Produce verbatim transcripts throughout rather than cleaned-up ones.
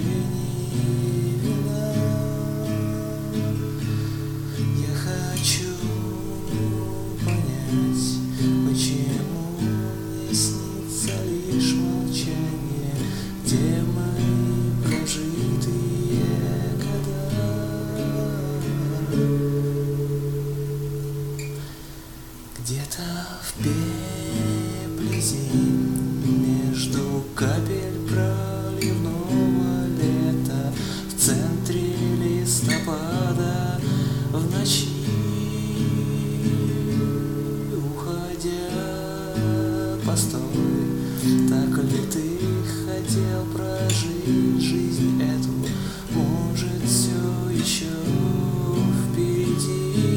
тени вина. Я хочу понять, почему мне снится лишь молчание, где мои прожитые года. Где-то в пепле зим, между капель проливного лета, в центре листопада, в ночи уходя, постой, так ли ты хотел прожить жизнь эту? Может, все еще впереди?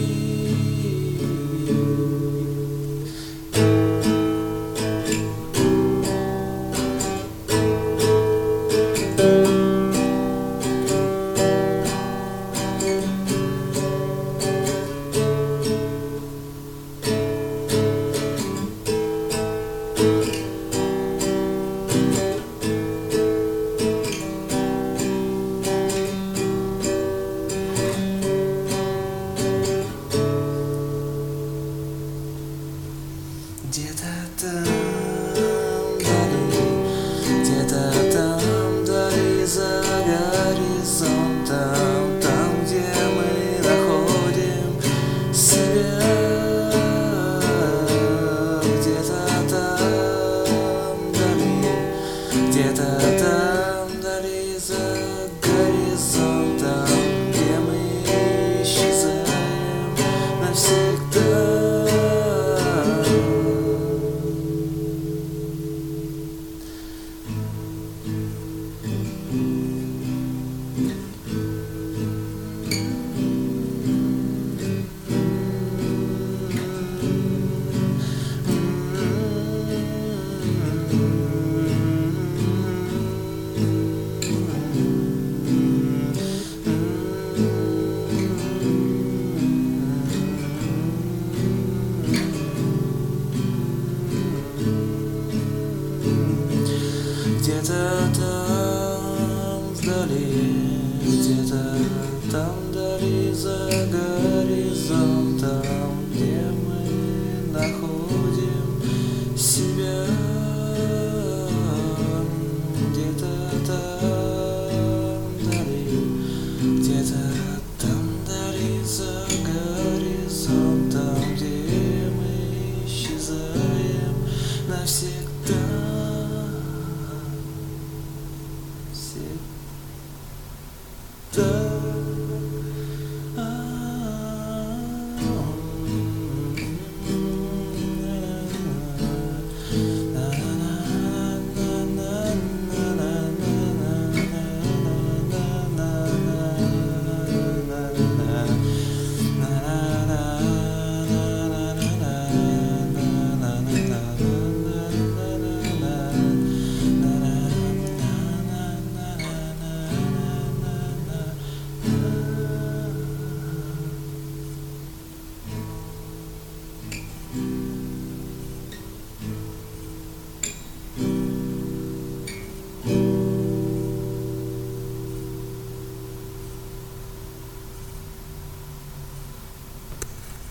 Где-то там вдали, где-то там вдали за горизонтом, там, где мы находим себя. Где-то там вдали, где-то там вдали за горизонтом, где мы исчезаем навсегда. Где-то там вдали, где-то там вдали за горизонтом, где мы находим себя. Где-то там вдали, где-то